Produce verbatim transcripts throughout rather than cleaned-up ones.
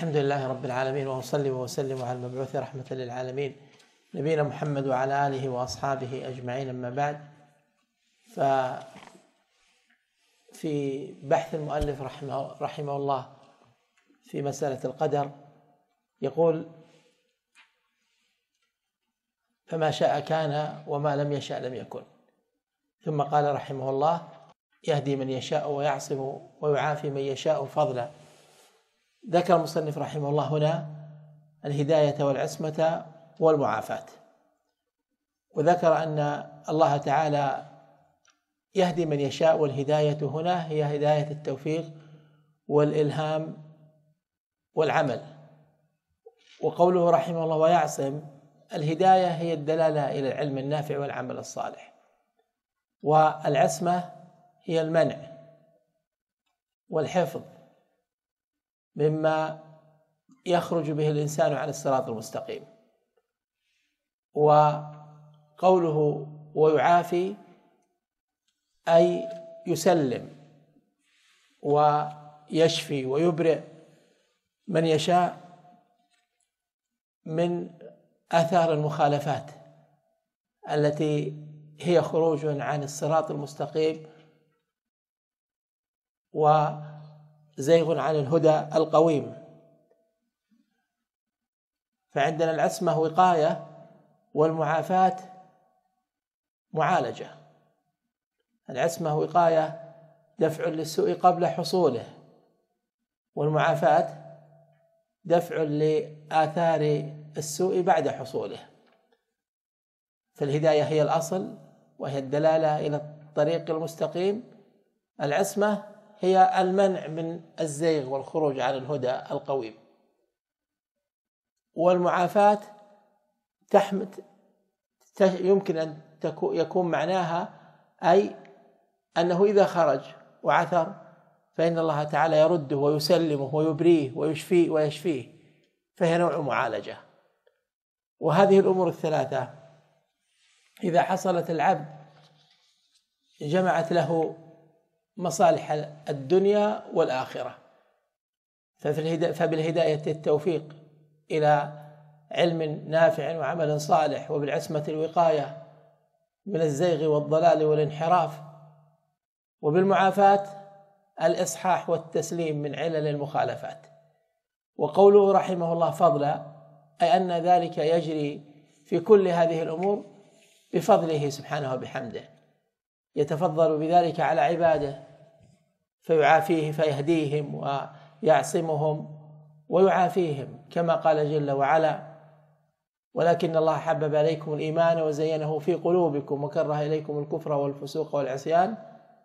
الحمد لله رب العالمين، وأصلي وأسلم على المبعوث رحمة للعالمين نبينا محمد وعلى آله وأصحابه أجمعين. أما بعد، ففي بحث المؤلف رحمه, رحمه الله في مسألة القدر يقول: فما شاء كان وما لم يشاء لم يكن. ثم قال رحمه الله: يهدي من يشاء ويعصم ويعافي من يشاء فضلا. ذكر المصنف رحمه الله هنا الهداية والعصمة والمعافاة، وذكر أن الله تعالى يهدي من يشاء، والهداية هنا هي هداية التوفيق والإلهام والعمل. وقوله رحمه الله ويعصم، الهداية هي الدلالة إلى العلم النافع والعمل الصالح، والعصمة هي المنع والحفظ مما يخرج به الإنسان عن الصراط المستقيم. وقوله ويعافي أي يسلم ويشفي ويبرئ من يشاء من آثار المخالفات التي هي خروج عن الصراط المستقيم وزيغ عن الهدى القويم. فعندنا العصمة وقاية، والمعافاة معالجة. العصمة وقاية دفع للسوء قبل حصوله، والمعافاة دفع لآثار السوء بعد حصوله. فالهداية هي الأصل وهي الدلالة إلى الطريق المستقيم. العصمة هي المنع من الزيغ والخروج عن الهدى القويم. والمعافاة تحمد يمكن أن يكون معناها أي أنه إذا خرج وعثر فإن الله تعالى يرده ويسلمه ويبريه ويشفيه ويشفيه، فهي نوع معالجة. وهذه الأمور الثلاثة إذا حصلت العبد جمعت له مصالح الدنيا والآخرة. فبالهداية التوفيق إلى علم نافع وعمل صالح، وبالعصمة الوقاية من الزيغ والضلال والانحراف، وبالمعافاة الإصحاح والتسليم من علل المخالفات. وقوله رحمه الله فضلا، أي أن ذلك يجري في كل هذه الأمور بفضله سبحانه وبحمده، يتفضل بذلك على عباده فيعافيه فيهديهم ويعصمهم ويعافيهم، كما قال جل وعلا: ولكن الله حبب إليكم الإيمان وزينه في قلوبكم وكره إليكم الكفر والفسوق والعصيان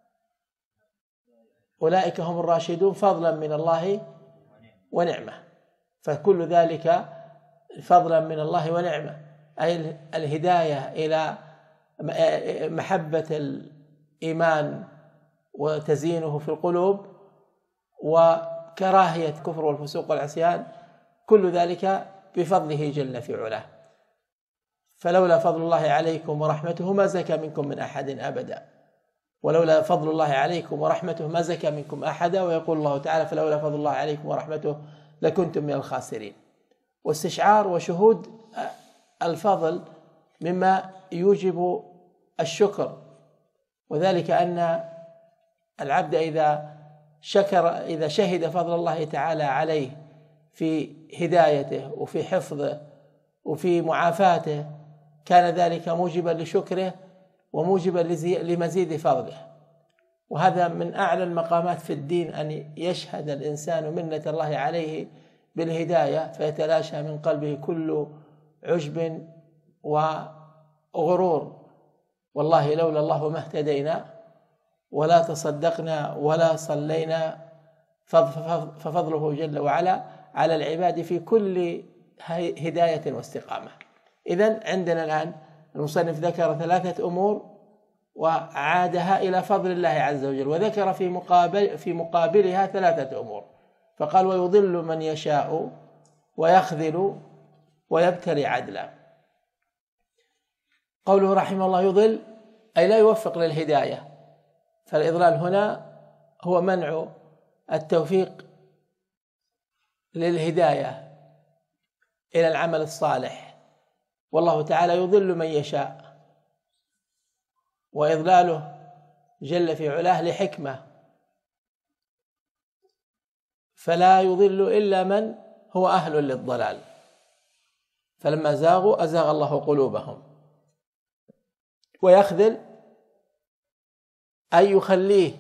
أولئك هم الراشدون فضلا من الله ونعمة. فكل ذلك فضلا من الله ونعمة، أي الهداية إلى محبة الإيمان وتزيينه في القلوب، وكراهية الكفر والفسوق والعصيان، كل ذلك بفضله جل في علاه. فلولا فضل الله عليكم ورحمته ما زكى منكم من أحد أبدا، ولولا فضل الله عليكم ورحمته ما زكى منكم أحدا. ويقول الله تعالى: فلولا فضل الله عليكم ورحمته لكنتم من الخاسرين. واستشعار وشهود الفضل مما يوجب الشكر، وذلك أن العبد إذا شكر إذا شهد فضل الله تعالى عليه في هدايته وفي حفظه وفي معافاته، كان ذلك موجبا لشكره وموجبا لمزيد فضله. وهذا من أعلى المقامات في الدين، أن يشهد الإنسان منة الله عليه بالهداية فيتلاشى من قلبه كل عجب وغرور. والله لولا الله ما اهتدينا ولا تصدقنا ولا صلينا، ففضله جل وعلا على العباد في كل هداية واستقامة. إذن عندنا الآن المصنف ذكر ثلاثة أمور وعادها إلى فضل الله عز وجل، وذكر في مقابل في مقابلها ثلاثة أمور، فقال: ويضل من يشاء ويخذل ويبتلي عدلا. قوله رحمه الله يضل أي لا يوفق للهداية، فالإضلال هنا هو منع التوفيق للهداية إلى العمل الصالح، والله تعالى يضل من يشاء، وإضلاله جل في علاه لحكمة، فلا يضل إلا من هو أهل للضلال. فلما زاغوا أزاغ الله قلوبهم. ويخذل أي يخليه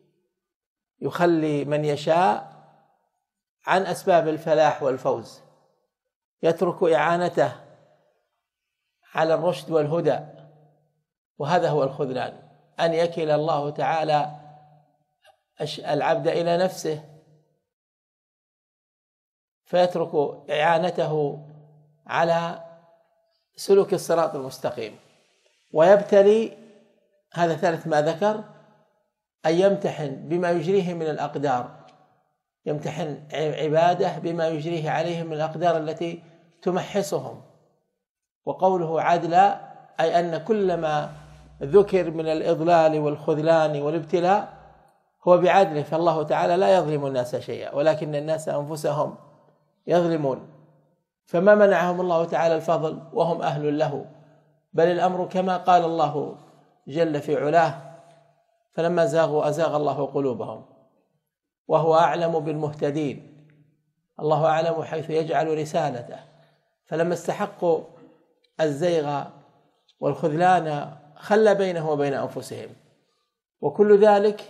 يخلي من يشاء عن أسباب الفلاح والفوز، يترك إعانته على الرشد والهدى، وهذا هو الخذلان، أن يكل الله تعالى العبد إلى نفسه فيترك إعانته على سلوك الصراط المستقيم، ويبتلي، هذا ثالث ما ذكر، أن يمتحن بما يجريه من الأقدار، يمتحن عباده بما يجريه عليهم من الأقدار التي تمحصهم. وقوله عدلا أي أن كل ما ذكر من الإضلال والخذلان والابتلاء هو بعدله، فالله تعالى لا يظلم الناس شيئا ولكن الناس أنفسهم يظلمون. فما منعهم الله تعالى الفضل وهم أهل له، بل الأمر كما قال الله جل في علاه: فلما زاغوا أزاغ الله قلوبهم وهو أعلم بالمهتدين. الله أعلم حيث يجعل رسالته، فلما استحقوا الزيغ والخذلان خلى بينه وبين أنفسهم، وكل ذلك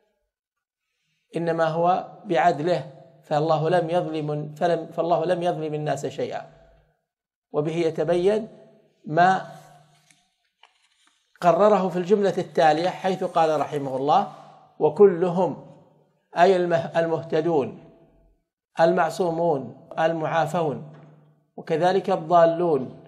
إنما هو بعدله، فالله لم يظلم فلم فالله لم يظلم الناس شيئا. وبه يتبين ما قرره في الجملة التالية حيث قال رحمه الله: وكلهم أي المهتدون المعصومون المعافون، وكذلك الضالون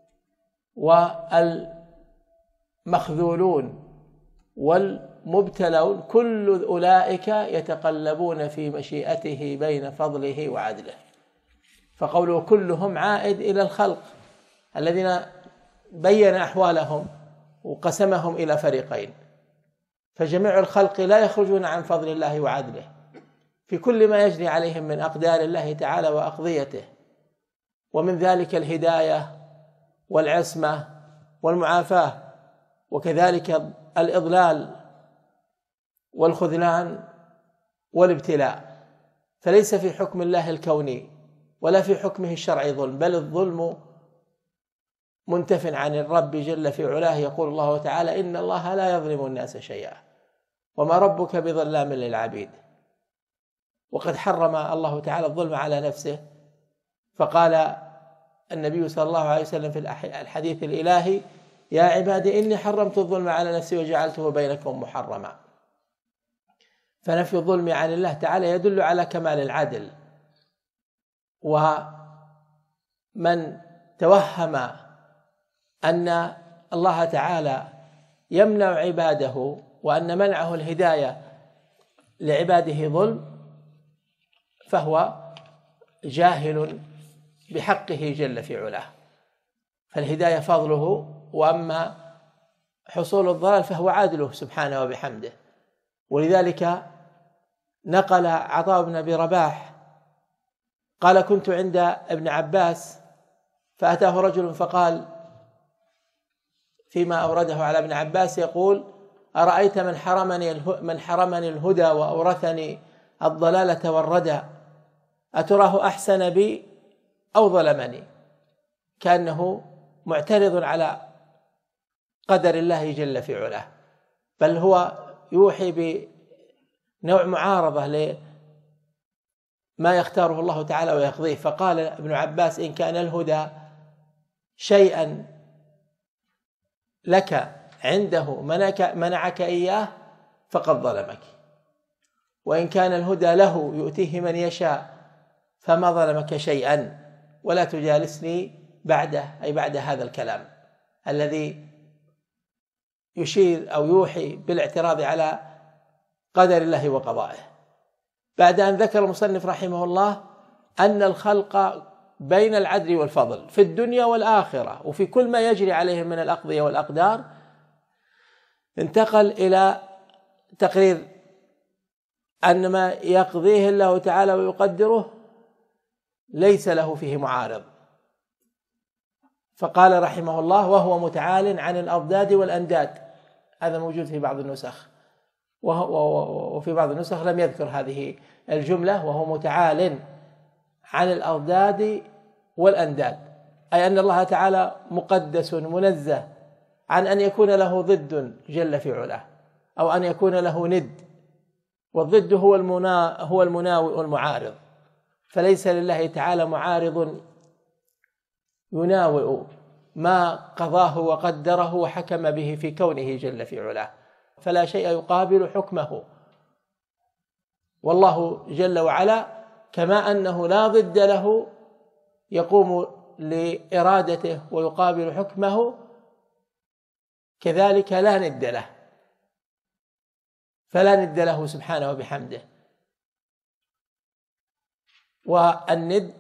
والمخذولون والمبتلون، كل أولئك يتقلبون في مشيئته بين فضله وعدله. فقوله كلهم عائد إلى الخلق الذين بين أحوالهم وقسمهم إلى فريقين، فجميع الخلق لا يخرجون عن فضل الله وعدله في كل ما يجري عليهم من أقدار الله تعالى وأقضيته، ومن ذلك الهداية والعصمة والمعافاة، وكذلك الإضلال والخذلان والابتلاء. فليس في حكم الله الكوني ولا في حكمه الشرعي ظلم، بل الظلم منتف عن الرب جل في علاه. يقول الله تعالى: إن الله لا يظلم الناس شيئا وما ربك بظلام للعبيد. وقد حرم الله تعالى الظلم على نفسه، فقال النبي صلى الله عليه وسلم في الحديث الإلهي: يا عبادي إني حرمت الظلم على نفسي وجعلته بينكم محرما. فنفي الظلم عن الله تعالى يدل على كمال العدل. ومن توهم أن الله تعالى يمنع عباده وأن منعه الهداية لعباده ظلم فهو جاهل بحقه جل في علاه، فالهداية فضله، وأما حصول الضلال فهو عدله سبحانه وبحمده. ولذلك نقل عطاء بن أبي رباح قال: كنت عند ابن عباس فأتاه رجل فقال فيما أورده على ابن عباس يقول: أرأيت من حرمني من حرمني الهدى وأورثني الضلالة والردى، أتراه أحسن بي أو ظلمني؟ كأنه معترض على قدر الله جل في علاه، بل هو يوحي بنوع معارضة لما يختاره الله تعالى ويقضيه. فقال ابن عباس: إن كان الهدى شيئا لك عنده منعك, منعك إياه فقد ظلمك، وإن كان الهدى له يؤتيه من يشاء فما ظلمك شيئا، ولا تجالسني بعده، أي بعد هذا الكلام الذي يشير أو يوحي بالاعتراض على قدر الله وقضائه. بعد أن ذكر المصنف رحمه الله أن الخلق بين العدل والفضل في الدنيا والآخرة وفي كل ما يجري عليهم من الأقضية والأقدار، انتقل إلى تقرير أن ما يقضيه الله تعالى ويقدره ليس له فيه معارض. فقال رحمه الله: وهو متعال عن الأضداد والأنداد. هذا موجود في بعض النسخ، وفي بعض النسخ لم يذكر هذه الجملة: وهو متعال عن الأضداد والأنداد، أي أن الله تعالى مقدس منزه عن أن يكون له ضد جل في علاه، أو أن يكون له ند، والضد هو المنا هو المناوئ والمعارض، فليس لله تعالى معارض يناوئ ما قضاه وقدره وحكم به في كونه جل في علاه، فلا شيء يقابل حكمه. والله جل وعلا كما أنه لا ضد له يقوم لإرادته ويقابل حكمه، كذلك لا ند له، فلا ند له سبحانه وبحمده. والند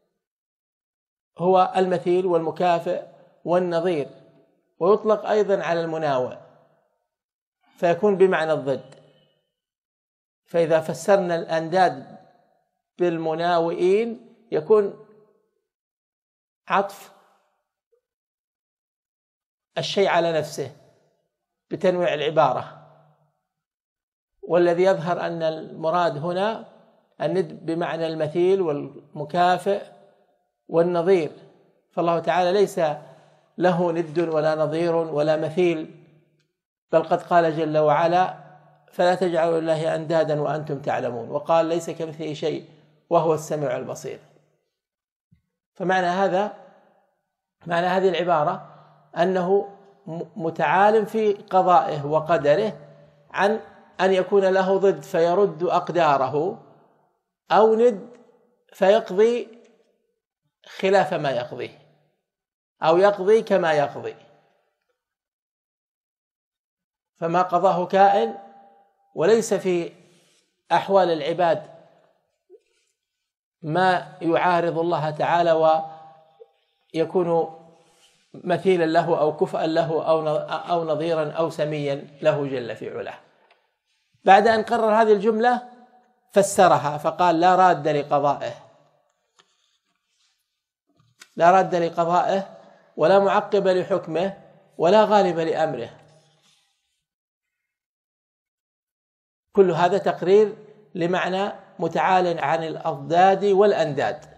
هو المثيل والمكافئ والنظير، ويطلق أيضا على المناوئ، فيكون بمعنى الضد. فإذا فسرنا الأنداد بالمناوئين يكون عطف الشيء على نفسه بتنويع العبارة، والذي يظهر أن المراد هنا الند بمعنى المثيل والمكافئ والنظير، فالله تعالى ليس له ند ولا نظير ولا مثيل، بل قد قال جل وعلا: فلا تجعلوا لله أندادا وأنتم تعلمون، وقال: ليس كمثله شيء وهو السميع البصير. فمعنى هذا معنى هذه العبارة أنه متعال في قضائه وقدره عن أن يكون له ضد فيرد أقداره، أو ند فيقضي خلاف ما يقضيه، أو يقضي كما يقضي. فما قضاه كائن، وليس في أحوال العباد ما يعارض الله تعالى ويكون مثيلا له أو كفءا له أو نظيرا أو سميا له جل في علاه. بعد أن قرر هذه الجملة فسرها فقال: لا راد لقضائه، لا راد لقضائه ولا معقب لحكمه ولا غالب لأمره. كل هذا تقرير لمعنى متعال عن الأضداد والأنداد.